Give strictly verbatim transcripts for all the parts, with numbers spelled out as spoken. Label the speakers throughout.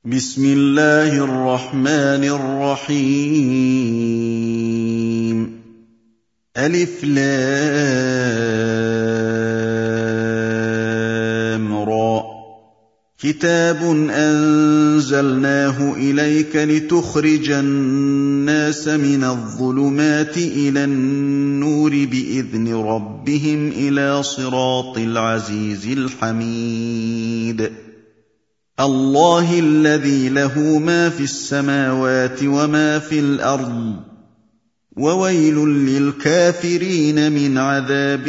Speaker 1: بسم الله الرحمن الرحيم ألف لام را كتاب أنزلناه إليك لتخرج الناس من الظلمات إلى النور بإذن ربهم إلى صراط العزيز الحميد الله الذي له ما في السماوات وما في الأرض وويل للكافرين من عذاب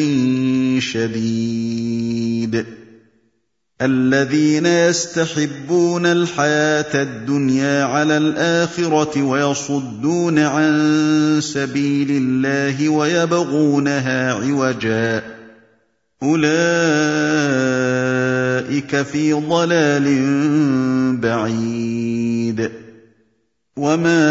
Speaker 1: شديد الذين يستحبون الحياة الدنيا على الآخرة ويصدون عن سبيل الله ويبغونها عوجا أولئك في ضلال بعيد وما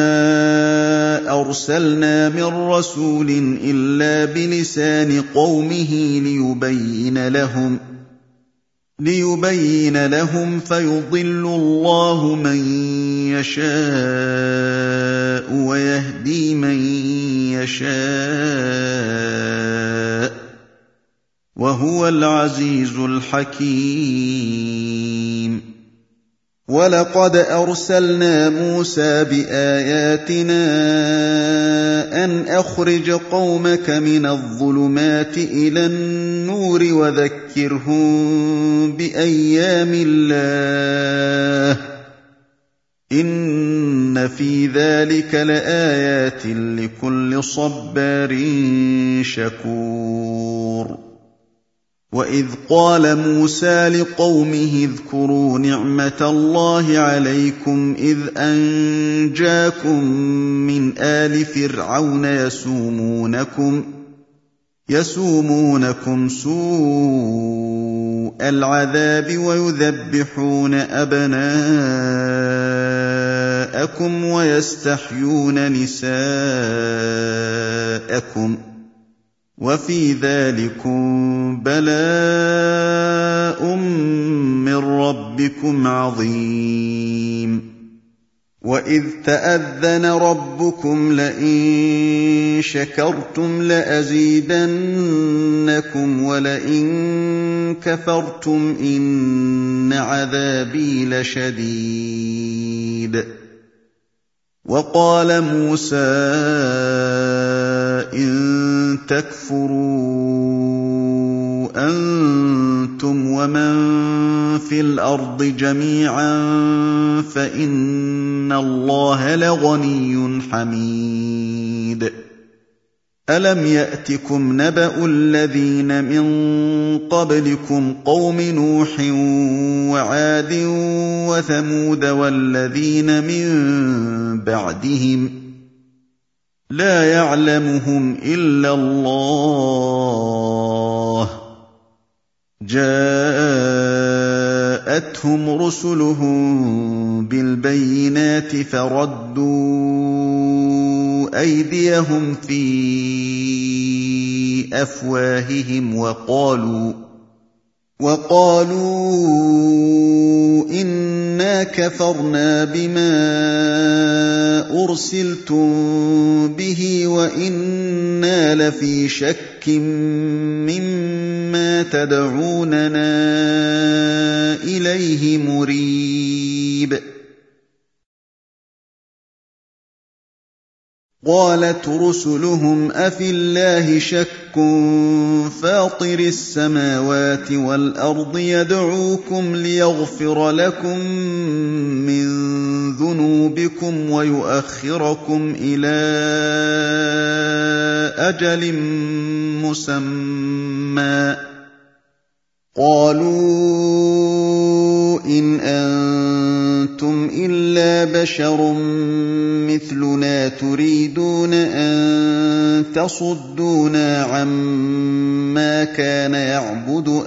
Speaker 1: أرسلنا من رسول إلا بلسان قومه ليبين لهم ليبين لهم فيضل الله من يشاء ويهدي من يشاء وهو العزيز الحكيم ولقد أرسلنا موسى بآياتنا أن أخرج قومك من الظلمات إلى النور وذكرهم بأيام الله إن في ذلك لآيات لكل صبار شكور وإذ قال موسى لقومه اذكروا نعمة الله عليكم إذ أنجاكم من آل فرعون يسومونكم يسومونكم سوء العذاب ويذبحون أبناءكم ويستحيون نساءكم وفي ذلكم بلاء من ربكم عظيم وإذ تأذن ربكم لئن شكرتم لأزيدنكم ولئن كفرتم إن عذابي لشديد وقال موسى إن تكفروا أنتم ومن في الأرض جميعا فإن الله لغني حميد ألم يأتكم نبأ الذين من قبلكم قوم نوح وعاد وثمود والذين من بعدهم لا يعلمهم إلا الله جاءتهم رسلهم بالبينات فردوا أيديهم في أفواههم وقالوا وقالوا إنا كفرنا بما أرسلتم به وإنا لفي شك مما تدعوننا إليه مريب قالت رسلهم أفي الله شك فاطر السماوات والأرض يدعوكم ليغفر لكم من ذنوبكم ويؤخركم إلى أجل مسمى قالوا إن أنتم إلا بشر مثلنا تريدون أن تصدونا عما كان يعبد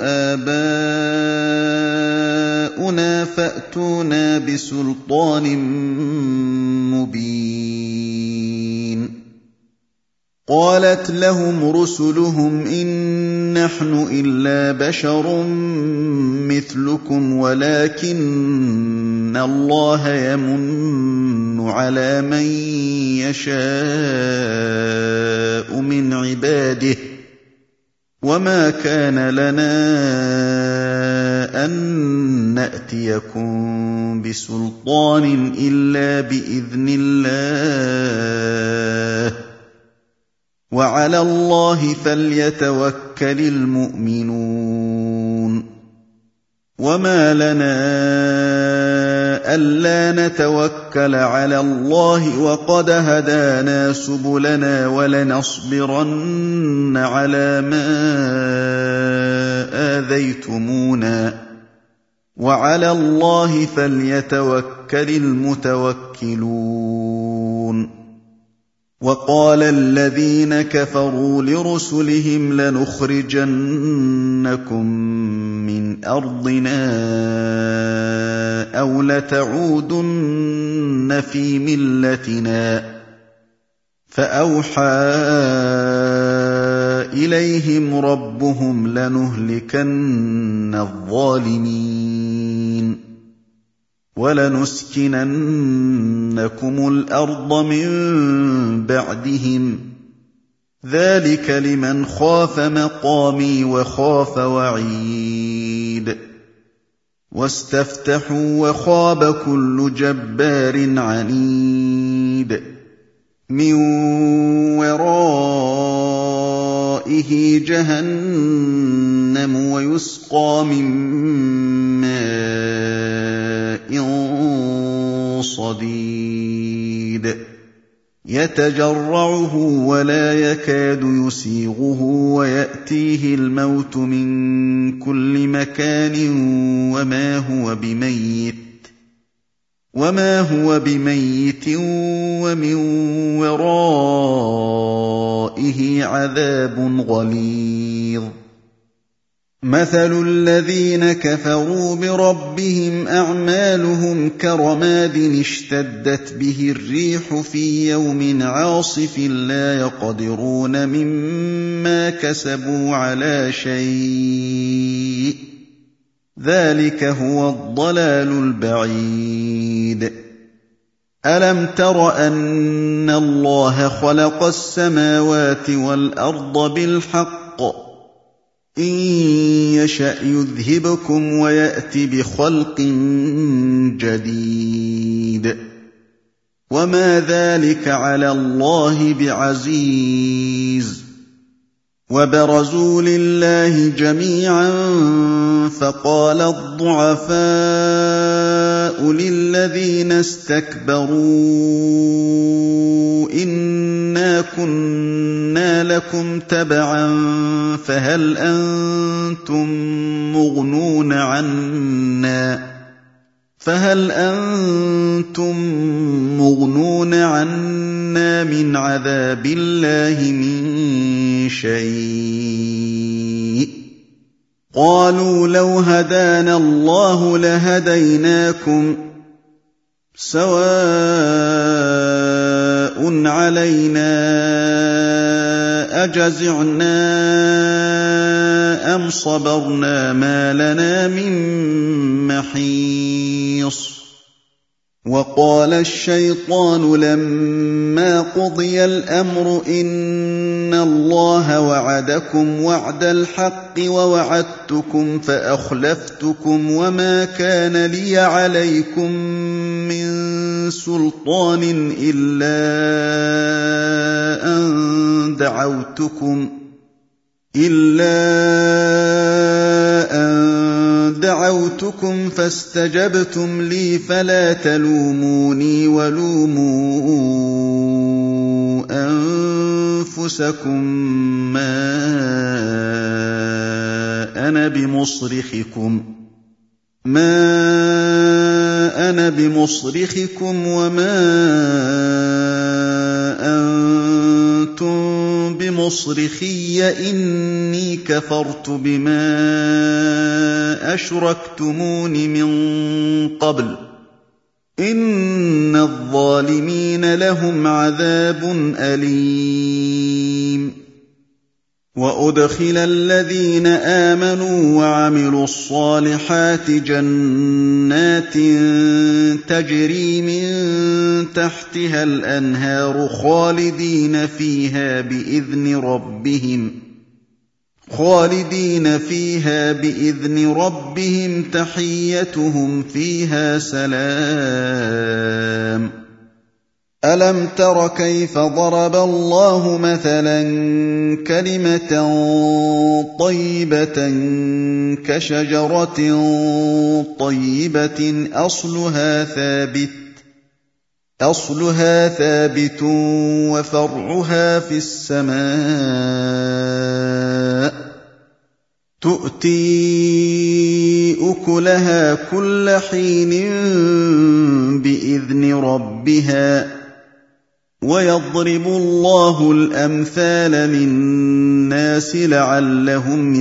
Speaker 1: آباؤنا فأتونا بسلطان مبين قالت لهم رسلهم إن نحن إلا بشر مثلكم ولكن الله يمن على من يشاء من عباده وما كان لنا أن نأتيكم بسلطان إلا بإذن الله وعلى الله فليتوكل المؤمنون وما لنا ألا نتوكل على الله وقد هدانا سبلنا ولنصبرن على ما آذيتمونا وعلى الله فليتوكل المتوكلون وقال الذين كفروا لرسلهم لنخرجنكم من أرضنا أو لتعودن في ملتنا فأوحى إليهم ربهم لنهلكن الظالمين ولنسكننكم الأرض من بعدهم ذلك لمن خاف مقامي وخاف وعيد واستفتحوا وخاب كل جبار عنيد من ورائه جهنم ويسقى من ماء صديد يتجرعه ولا يكاد يسيغه ويأتيه الموت من كل مكان وما هو بميت وما هو بميت ومن ورائه عذاب غليظ مثل الذين كفروا بربهم أعمالهم كرماد اشتدت به الريح في يوم عاصف لا يقدرون مما كسبوا على شيء ذلك هو الضلال البعيد ألم تر أن الله خلق السماوات والأرض بالحق إن يشأ يذهبكم ويأت بخلق جديد وما ذلك على الله بعزيز وبرزوا لله جميعا فقال الضعفاء للذين استكبروا إنا كنا لكم تبعا فهل أنتم مغنون عنا فهل أنتم مغنون عنا من عذاب الله من شيء قالوا لو هدانا الله لهديناكم سواء علينا أجزعنا أم صبرنا ما لنا من محيص وقال الشيطان لما قضي الأمر إن الله وعدكم وعد الحق ووعدتكم فأخلفتكم وما كان لي عليكم من سلطان إلا أن دعوتكم إلا أن دعوتكم فاستجبتم لي فلا تلوموني ولوموا أنفسكم ما أنا بمصرخكم ما أنا بمصرخكم وما أنتم بمصرخي إني كفرت بما أشركتمون من قبل إن الظالمين لهم عذاب أليم وَأُدْخِلَ الَّذِينَ آمَنُوا وَعَمِلُوا الصَّالِحَاتِ جَنَّاتٍ تَجْرِي مِن تَحْتِهَا الْأَنْهَارُ خَالِدِينَ فِيهَا بِإِذْنِ رَبِّهِمْ خالدين فيها بإذن ربهم تحيتهم فيها سلام. ألم تر كيف ضرب الله مثلا كلمة طيبة كشجرة طيبة أصلها ثابت أصلها ثابت وفرعها في السماء تؤتي أكلها كل حين بإذن ربها ويضرب الله الأمثال للناس لعلهم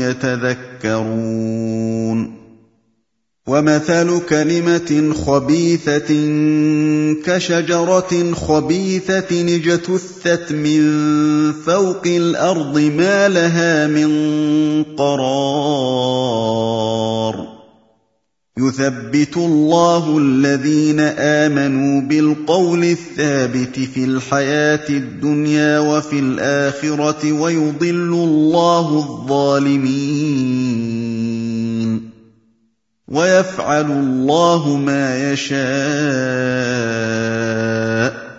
Speaker 1: يتذكرون. ومثل كلمة خبيثة كشجرة خبيثة اجتثت من فوق الأرض ما لها من قرار. يثبت الله الذين آمنوا بالقول الثابت في الحياة الدنيا وفي الآخرة ويضل الله الظالمين ويفعل الله ما يشاء.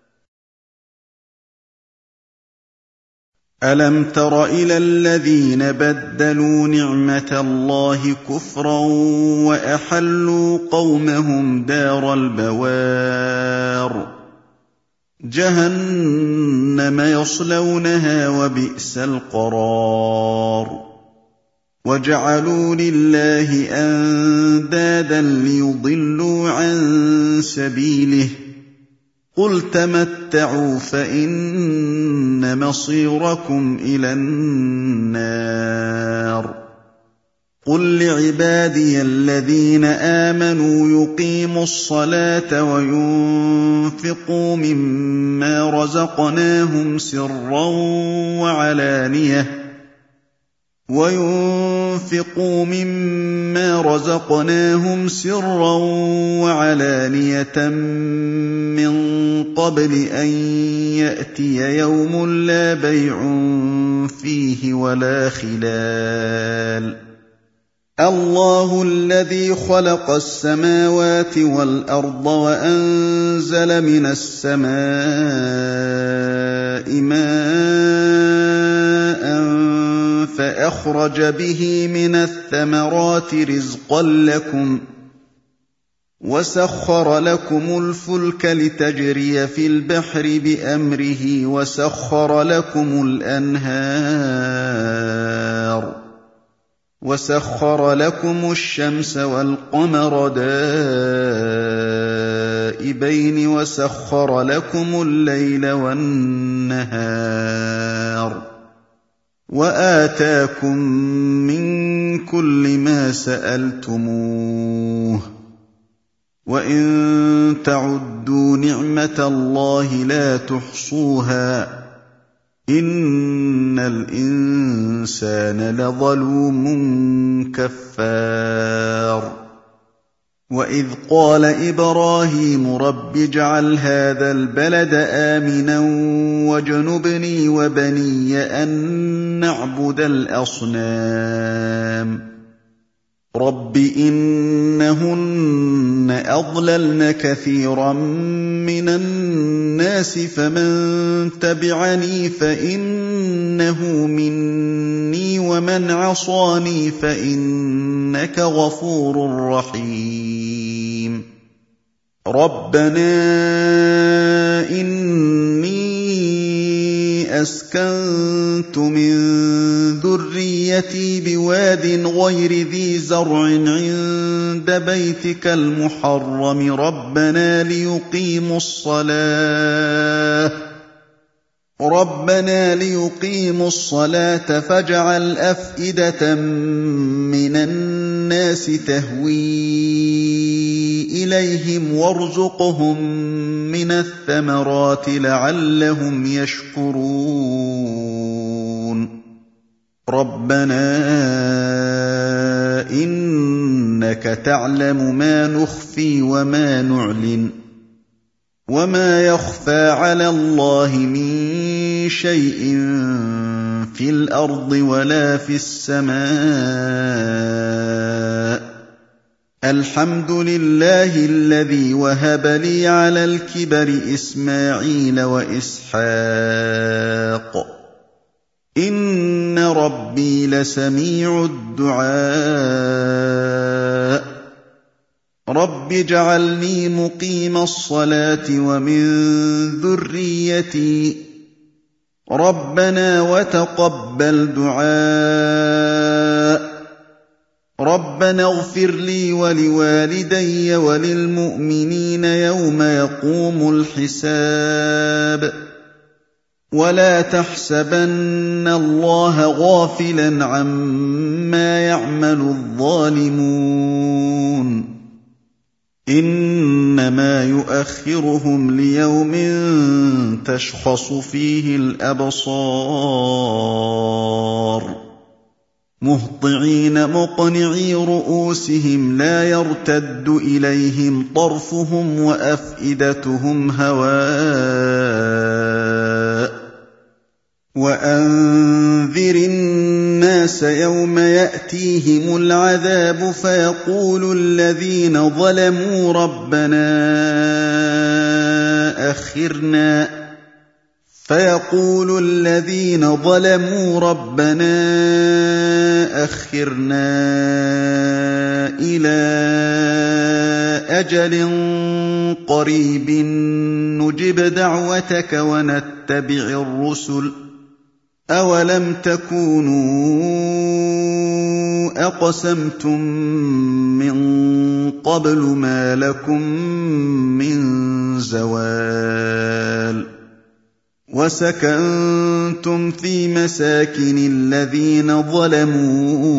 Speaker 1: ألم تر إلى الذين بدلوا نعمة الله كفرا وأحلوا قومهم دار البوار جهنم يصلونها وبئس القرار. وجعلوا لله أندادا ليضلوا عن سبيله قل تمتعوا فإن مصيركم إلى النار. قل لعبادي الذين آمنوا يقيموا الصلاة وينفقوا مما رزقناهم سرا وعلانية وينفقوا مما رزقناهم سرا وعلانية من قبل أن يأتي يوم لا بيع فيه ولا خلال. الله الذي خلق السماوات والأرض وأنزل من السماء ماء فأخرج به من الثمرات رزقا لكم وسخر لكم الفلك لتجري في البحر بأمره وسخر لكم الأنهار وسخر لكم الشمس والقمر دائبين وسخر لكم الليل والنهار وآتاكم من كل ما سألتموه وإن تعدوا نعمة الله لا تحصوها إن الإنسان لظلوم كفار. وإذ قال إبراهيم رب اجعل هذا البلد آمنا واجنبني وبني أن نعبد الأصنام رب إنهن أضللن كثيرا من الناس فمن تبعني فإنه مني ومن عصاني فإنك غفور رحيم. ربنا إني أسكنت من ذريتي بواد غير ذي زرع عند بيتك المحرم ربنا ليقيموا الصلاة ربنا ليقيموا الصلاة فاجعل أفئدة من الناس تهوي إليهم وارزقهم من الثمرات لعلهم يشكرون. رَبَّنَا إِنَّكَ تَعْلَمُ مَا نُخْفِي وَمَا نُعْلِنُ وَمَا يَخْفَىٰ عَلَى اللَّهِ مِن شَيْءٍ فِي الْأَرْضِ وَلَا فِي السَّمَاءِ الْحَمْدُ لِلَّهِ الَّذِي وَهَبَ لِي عَلَى الْكِبَرِ إِسْمَاعِيلَ وَإِسْحَاقَ إِنَّ رَبِّي لَسَمِيعُ الدُّعَاءِ رَبِّ اجْعَلْنِي مُقِيمَ الصَّلَاةِ وَمِن ذُرِّيَّتِي رَبَّنَا وَتَقَبَّلْ دُعَاءِ رَبَّنَا اغْفِرْ لِي وَلِوَالِدَيَّ وَلِلْمُؤْمِنِينَ يَوْمَ يَقُومُ الْحِسَابُ وَلَا تَحْسَبَنَّ اللَّهَ غَافِلًا عَمَّا يَعْمَلُ الظَّالِمُونَ إِنَّمَا يُؤَخِّرُهُمْ لِيَوْمٍ تَشْخَصُ فِيهِ الْأَبْصَارُ مُهْطِعِينَ مُقْنِعِي رُءُوسِهِمْ لَا يَرْتَدُّ إِلَيْهِمْ طَرْفُهُمْ وَأَفْئِدَتُهُمْ هَوَاءٌ وَأَنذِرِ النَّاسَ يَوْمَ يَأْتِيهِمُ الْعَذَابُ فَيَقُولُ الَّذِينَ ظَلَمُوا رَبَّنَا أَخِّرْنَا فَيَقُولُ الَّذِينَ ظَلَمُوا رَبَّنَا أَخِّرْنَا إِلَىٰ أَجَلٍ قَرِيبٍ نُّجِبْ دَعْوَتَكَ وَنَتَّبِعِ الرُّسُلَ أَوَلَمْ تَكُونُوا أَقْسَمْتُم مِّن قَبْلُ مَا لَكُم مِّن زَوَالٍ وَسَكَنتُمْ فِي مَسَاكِنِ الَّذِينَ ظَلَمُوا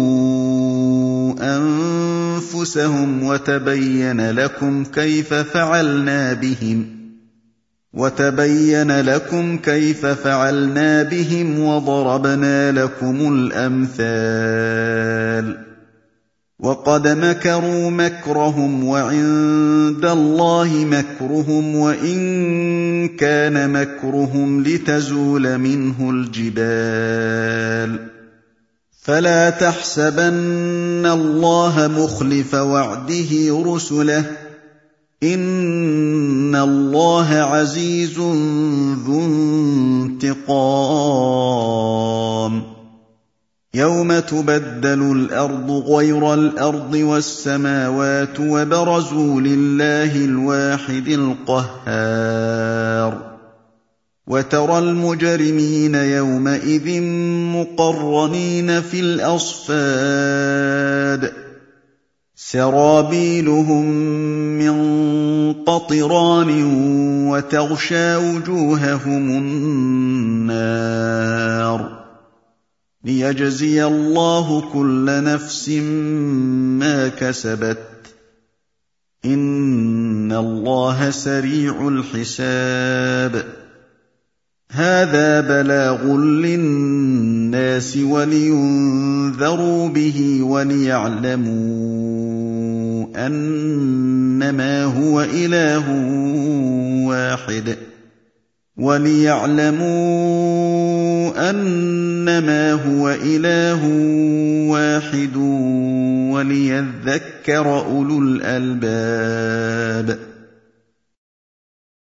Speaker 1: أَنفُسَهُمْ وَتَبَيَّنَ لَكُمْ كَيْفَ فَعَلْنَا بِهِمْ وَتَبَيَّنَ لَكُمْ كَيْفَ فَعَلْنَا بِهِمْ وَضَرَبْنَا لَكُمُ الْأَمْثَالَ وَقَدْ مَكَرُوا مَكْرَهُمْ وَعِندَ اللَّهِ مَكْرُهُمْ وَإِن كَانَ مَكْرُهُمْ لِتَزُولَ مِنْهُ الْجِبَالُ فَلَا تَحْسَبَنَّ اللَّهَ مُخْلِفَ وَعْدِهِ رُسُلَهُ إِنَّ اللَّهَ عَزِيزٌ ذُو انتِقَامٍ يَوْمَ تُبَدَّلُ الْأَرْضُ غَيْرَ الْأَرْضِ وَالسَّمَاوَاتُ وَبَرَزُوا لِلَّهِ الْوَاحِدِ الْقَهَّارِ وَتَرَى الْمُجْرِمِينَ يَوْمَئِذٍ مُّقَرَّنِينَ فِي الْأَصْفَادِ سَرَابِيلُهُم مِّن قَطِرَانٍ وَتَغْشَىٰ وُجُوهَهُمُ النَّارُ لِيَجْزِيَ اللَّهُ كُلَّ نَفْسٍ مَّا كَسَبَتْ إِنَّ اللَّهَ سَرِيعُ الْحِسَابِ هَٰذَا بَلَاغٌ لِّلنَّاسِ وَلِيُنذَرُوا بِهِ وَلِيَعْلَمُوا أَنَّمَا هُوَ إِلَٰهٌ وَاحِدٌ وَلِيَعْلَمُوا أَنَّمَا هُوَ إِلَٰهٌ وَاحِدٌ وَلِيَذَّكَّرَ أُولُو الْأَلْبَابِ